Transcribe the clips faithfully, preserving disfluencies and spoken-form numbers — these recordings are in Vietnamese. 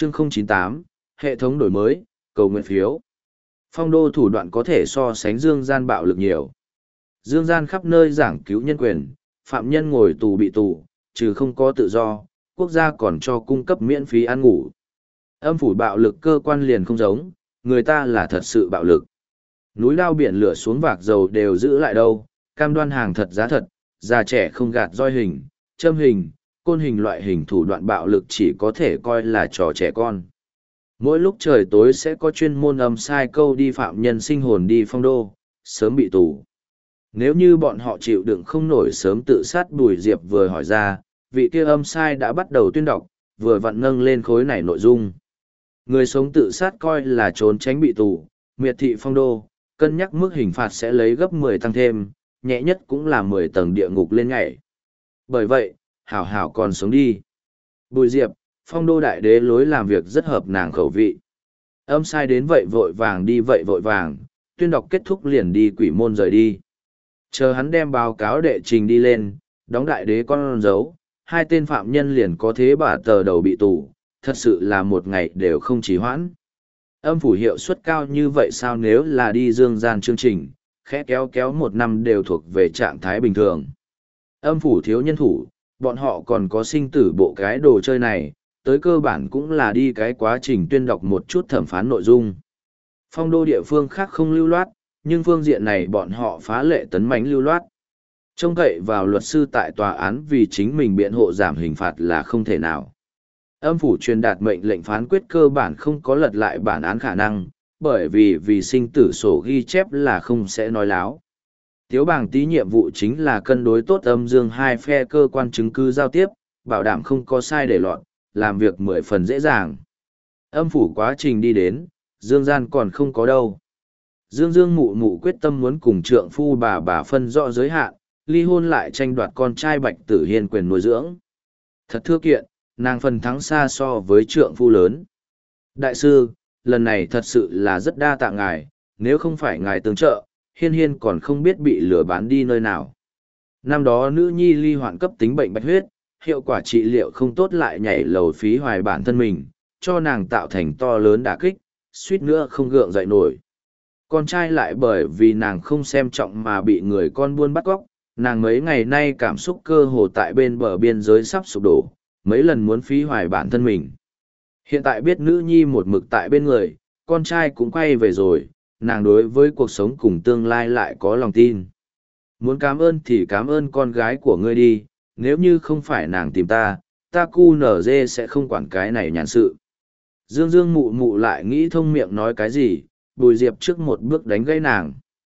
chương không chín tám, hệ thống đổi mới, cầu nguyện phiếu. Phong đô thủ đoạn có thể so sánh dương gian bạo lực nhiều. Dương gian khắp nơi giảng cứu nhân quyền, phạm nhân ngồi tù bị tù, trừ không có tự do, quốc gia còn cho cung cấp miễn phí ăn ngủ. Âm phủ bạo lực cơ quan liền không giống, người ta là thật sự bạo lực. Núi lao biển lửa xuống vạc dầu đều giữ lại đâu, cam đoan hàng thật giá thật, già trẻ không gạt roi hình, châm hình, côn hình loại hình thủ đoạn bạo lực chỉ có thể coi là trò trẻ con. Mỗi lúc trời tối sẽ có chuyên môn âm sai câu đi phạm nhân sinh hồn đi phong đô, sớm bị tù. Nếu như bọn họ chịu đựng không nổi sớm tự sát, Bùi Diệp vừa hỏi ra, vị kia âm sai đã bắt đầu tuyên đọc, vừa vặn nâng lên khối này nội dung. Người sống tự sát coi là trốn tránh bị tù, miệt thị phong đô, cân nhắc mức hình phạt sẽ lấy gấp mười tăng thêm, nhẹ nhất cũng là mười tầng địa ngục lên ngày. Bởi vậy, hảo hảo còn sống đi. Bùi Diệp, phong đô đại đế lối làm việc rất hợp nàng khẩu vị. Âm sai đến vậy vội vàng đi vậy vội vàng, tuyên đọc kết thúc liền đi quỷ môn rời đi. Chờ hắn đem báo cáo đệ trình đi lên, đóng đại đế con dấu, hai tên phạm nhân liền có thế bả tờ đầu bị tù, thật sự là một ngày đều không trì hoãn. Âm phủ hiệu suất cao như vậy sao, nếu là đi dương gian chương trình, khẽ kéo kéo một năm đều thuộc về trạng thái bình thường. Âm phủ thiếu nhân thủ, bọn họ còn có sinh tử bộ cái đồ chơi này, tới cơ bản cũng là đi cái quá trình tuyên đọc một chút thẩm phán nội dung. Phong đô địa phương khác không lưu loát, nhưng phương diện này bọn họ phá lệ tấn mãnh lưu loát. Trông cậy vào luật sư tại tòa án vì chính mình biện hộ giảm hình phạt là không thể nào. Âm phủ truyền đạt mệnh lệnh phán quyết cơ bản không có lật lại bản án khả năng, bởi vì vì sinh tử sổ ghi chép là không sẽ nói láo. Tiếu bảng tí nhiệm vụ chính là cân đối tốt âm dương hai phe cơ quan chứng cứ giao tiếp, bảo đảm không có sai để lọt, làm việc mười phần dễ dàng. Âm phủ quá trình đi đến, dương gian còn không có đâu. Dương Dương mụ mụ quyết tâm muốn cùng trượng phu bà bà phân rõ giới hạn, ly hôn lại tranh đoạt con trai Bạch Tử Hiên quyền nuôi dưỡng. Thật thưa kiện, nàng phần thắng xa so với trượng phu lớn. Đại sư, lần này thật sự là rất đa tạ ngài, nếu không phải ngài tương trợ, Hiên Hiên còn không biết bị lừa bán đi nơi nào. Năm đó nữ nhi ly hoạn cấp tính bệnh bạch huyết, hiệu quả trị liệu không tốt lại nhảy lầu phí hoài bản thân mình, cho nàng tạo thành to lớn đả kích, suýt nữa không gượng dậy nổi. Con trai lại bởi vì nàng không xem trọng mà bị người con buôn bắt cóc, nàng mấy ngày nay cảm xúc cơ hồ tại bên bờ biên giới sắp sụp đổ, mấy lần muốn phí hoài bản thân mình. Hiện tại biết nữ nhi một mực tại bên người, con trai cũng quay về rồi, nàng đối với cuộc sống cùng tương lai lại có lòng tin. Muốn cảm ơn thì cảm ơn con gái của ngươi đi, nếu như không phải nàng tìm ta, ta cu nở dê sẽ không quản cái này nhàn sự. Dương Dương mụ mụ lại nghĩ thông miệng nói cái gì, Bùi Diệp trước một bước đánh gãy nàng.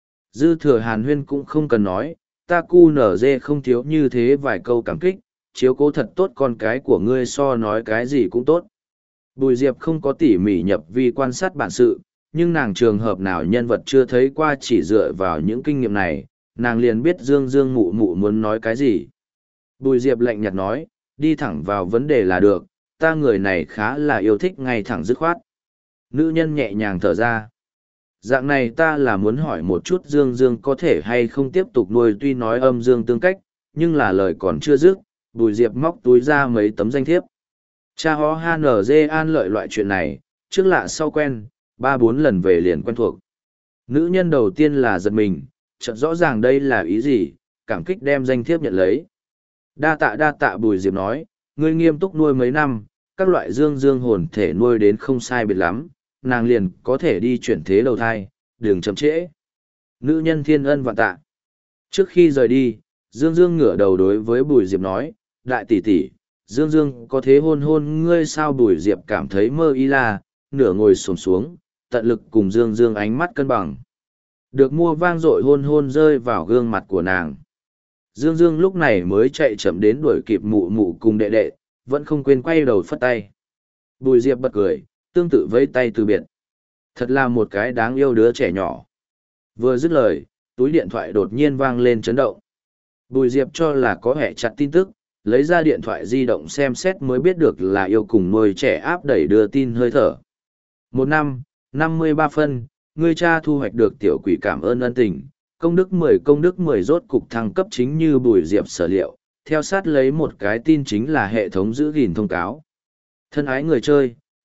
Dư thừa hàn huyên cũng không cần nói, ta cu nở dê không thiếu như thế vài câu cảm kích, chiếu cố thật tốt con cái của ngươi so nói cái gì cũng tốt. Bùi Diệp không có tỉ mỉ nhập vi quan sát bản sự, nhưng nàng trường hợp nào nhân vật chưa thấy qua, chỉ dựa vào những kinh nghiệm này, nàng liền biết Dương Dương mụ mụ muốn nói cái gì. Bùi Diệp lạnh nhạt nói, đi thẳng vào vấn đề là được, ta người này khá là yêu thích ngay thẳng dứt khoát. Nữ nhân nhẹ nhàng thở ra. Dạng này ta là muốn hỏi một chút Dương Dương có thể hay không tiếp tục nuôi, tuy nói âm dương tương cách, nhưng là lời còn chưa dứt, Bùi Diệp móc túi ra mấy tấm danh thiếp. Cha ho han ở dê an lợi loại chuyện này, trước lạ sau quen, ba bốn lần về liền quen thuộc. Nữ nhân đầu tiên là giật mình, chợt rõ ràng đây là ý gì, cảm kích đem danh thiếp nhận lấy. Đa tạ đa tạ, Bùi Diệp nói, ngươi nghiêm túc nuôi mấy năm, các loại dương dương hồn thể nuôi đến không sai biệt lắm, nàng liền có thể đi chuyển thế đầu thai, đừng chậm trễ. Nữ nhân thiên ân vạn tạ. Trước khi rời đi, Dương Dương ngửa đầu đối với Bùi Diệp nói, đại tỷ tỷ, Dương Dương có thế hôn hôn ngươi sao? Bùi Diệp cảm thấy mơ y la, nửa ngồi xổm xuống, tận lực cùng Dương Dương ánh mắt cân bằng. Được mua vang dội hôn hôn rơi vào gương mặt của nàng. Dương Dương lúc này mới chạy chậm đến đuổi kịp mụ mụ cùng đệ đệ, vẫn không quên quay đầu phất tay. Bùi Diệp bật cười, tương tự vẫy tay từ biệt. Thật là một cái đáng yêu đứa trẻ nhỏ. Vừa dứt lời, túi điện thoại đột nhiên vang lên chấn động. Bùi Diệp cho là có hệ chặt tin tức, lấy ra điện thoại di động xem xét mới biết được là yêu cùng nuôi trẻ áp đẩy đưa tin hơi thở. Một năm, năm mươi ba phân, ngươi cha thu hoạch được tiểu quỷ cảm ơn ân tình, công đức mười công đức mười rốt cục thăng cấp chính như Bùi Diệp sở liệu, theo sát lấy một cái tin chính là hệ thống giữ gìn thông cáo. Thân ái người chơi,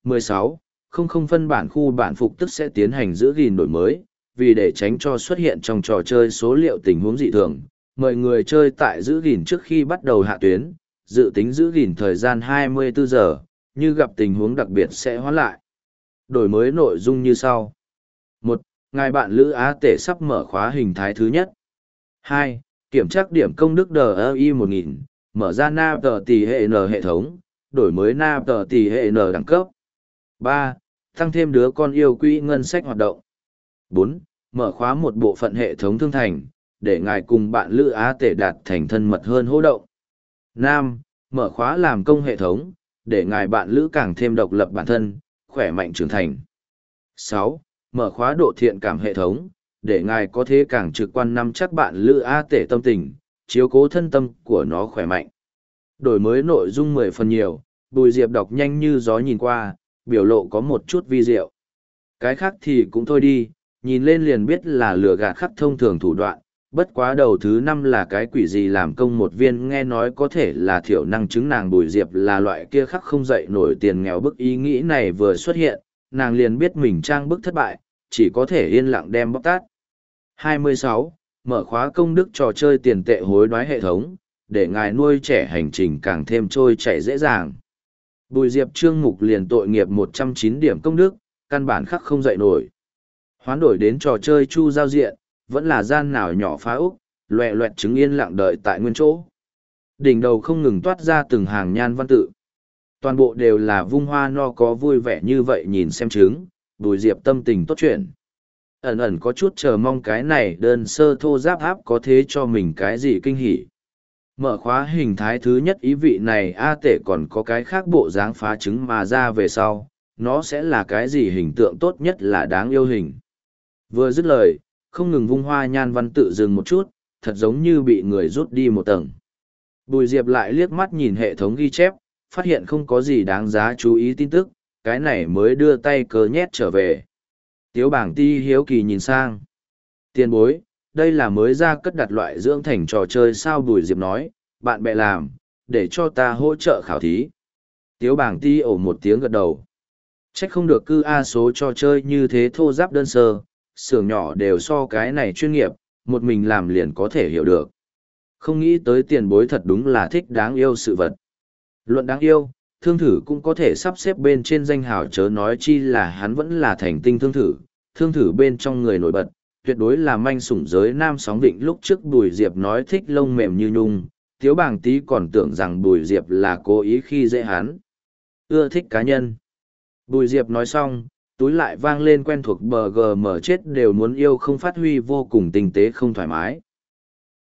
mười sáu. Không không phân bản khu bản phục tức sẽ tiến hành giữ gìn đổi mới, vì để tránh cho xuất hiện trong trò chơi số liệu tình huống dị thường, mời người chơi tại giữ gìn trước khi bắt đầu hạ tuyến, dự tính giữ gìn thời gian hai mươi bốn giờ, như gặp tình huống đặc biệt sẽ hoãn lại. Đổi mới nội dung như sau. một. Ngài bạn Lữ Á Tể sắp mở khóa hình thái thứ nhất. hai. Kiểm tra điểm công đức đê e i một nghìn, mở ra nạp tờ tỷ hệ N hệ thống, đổi mới nạp tờ tỷ hệ N đẳng cấp. ba. Tăng thêm đứa con yêu quỹ ngân sách hoạt động. bốn. Mở khóa một bộ phận hệ thống thương thành, để ngài cùng bạn Lữ Á Tể đạt thành thân mật hơn hô động. năm. Mở khóa làm công hệ thống, để ngài bạn Lữ càng thêm độc lập bản thân, khỏe mạnh trưởng thành. sáu. Mở khóa độ thiện cảm hệ thống, để ngài có thể càng trực quan nắm chắc bạn Lữ Á Tể tâm tình, chiếu cố thân tâm của nó khỏe mạnh. Đổi mới nội dung mười phần nhiều, Bùi Diệp đọc nhanh như gió nhìn qua, biểu lộ có một chút vi diệu. Cái khác thì cũng thôi đi, nhìn lên liền biết là lừa gạt khắc thông thường thủ đoạn, bất quá đầu thứ năm là cái quỷ gì làm công một viên nghe nói có thể là thiểu năng chứng nàng Bùi Diệp là loại kia khắc không dậy nổi tiền nghèo bức ý nghĩ này vừa xuất hiện, nàng liền biết mình trang bức thất bại, chỉ có thể yên lặng đem bóc tát. hai mươi sáu. Mở khóa công đức trò chơi tiền tệ hối đoái hệ thống, để ngài nuôi trẻ hành trình càng thêm trôi chảy dễ dàng. Bùi Diệp trương mục liền tội nghiệp một trăm chín điểm công đức, căn bản khắc không dậy nổi. Hoán đổi đến trò chơi chu giao diện, vẫn là gian nào nhỏ phá úc, loẹ loẹt chứng yên lặng đợi tại nguyên chỗ. Đỉnh đầu không ngừng toát ra từng hàng nhan văn tự. Toàn bộ đều là vung hoa no có vui vẻ như vậy nhìn xem chứng, Bùi Diệp tâm tình tốt chuyện. Ẩn ẩn có chút chờ mong cái này đơn sơ thô giáp áp có thế cho mình cái gì kinh hỉ. Mở khóa hình thái thứ nhất ý vị này A Tể còn có cái khác bộ dáng phá trứng mà ra về sau, nó sẽ là cái gì hình tượng tốt nhất là đáng yêu hình. Vừa dứt lời, không ngừng vung hoa nhan văn tự dừng một chút, thật giống như bị người rút đi một tầng. Bùi Diệp lại liếc mắt nhìn hệ thống ghi chép, phát hiện không có gì đáng giá chú ý tin tức, cái này mới đưa tay cờ nhét trở về. Tiếu bảng ti hiếu kỳ nhìn sang. Tiền bối, đây là mới ra cất đặt loại dưỡng thành trò chơi sao Bùi Diệp nói, bạn bè làm, để cho ta hỗ trợ khảo thí. Tiếu bảng ti ổ một tiếng gật đầu. Trách không được cư A số trò chơi như thế thô giáp đơn sơ, xưởng nhỏ đều so cái này chuyên nghiệp, một mình làm liền có thể hiểu được. Không nghĩ tới tiền bối thật đúng là thích đáng yêu sự vật. Luận đáng yêu, thương thử cũng có thể sắp xếp bên trên danh hào chớ nói chi là hắn vẫn là thành tinh thương thử, thương thử bên trong người nổi bật, tuyệt đối là manh sủng giới nam sóng vịnh lúc trước Bùi Diệp nói thích lông mềm như nhung, Tiếu Bàng Tý còn tưởng rằng Bùi Diệp là cố ý khi dễ hắn. Ưa thích cá nhân. Bùi Diệp nói xong, túi lại vang lên quen thuộc bờ gờ mở chết đều muốn yêu không phát huy vô cùng tinh tế không thoải mái.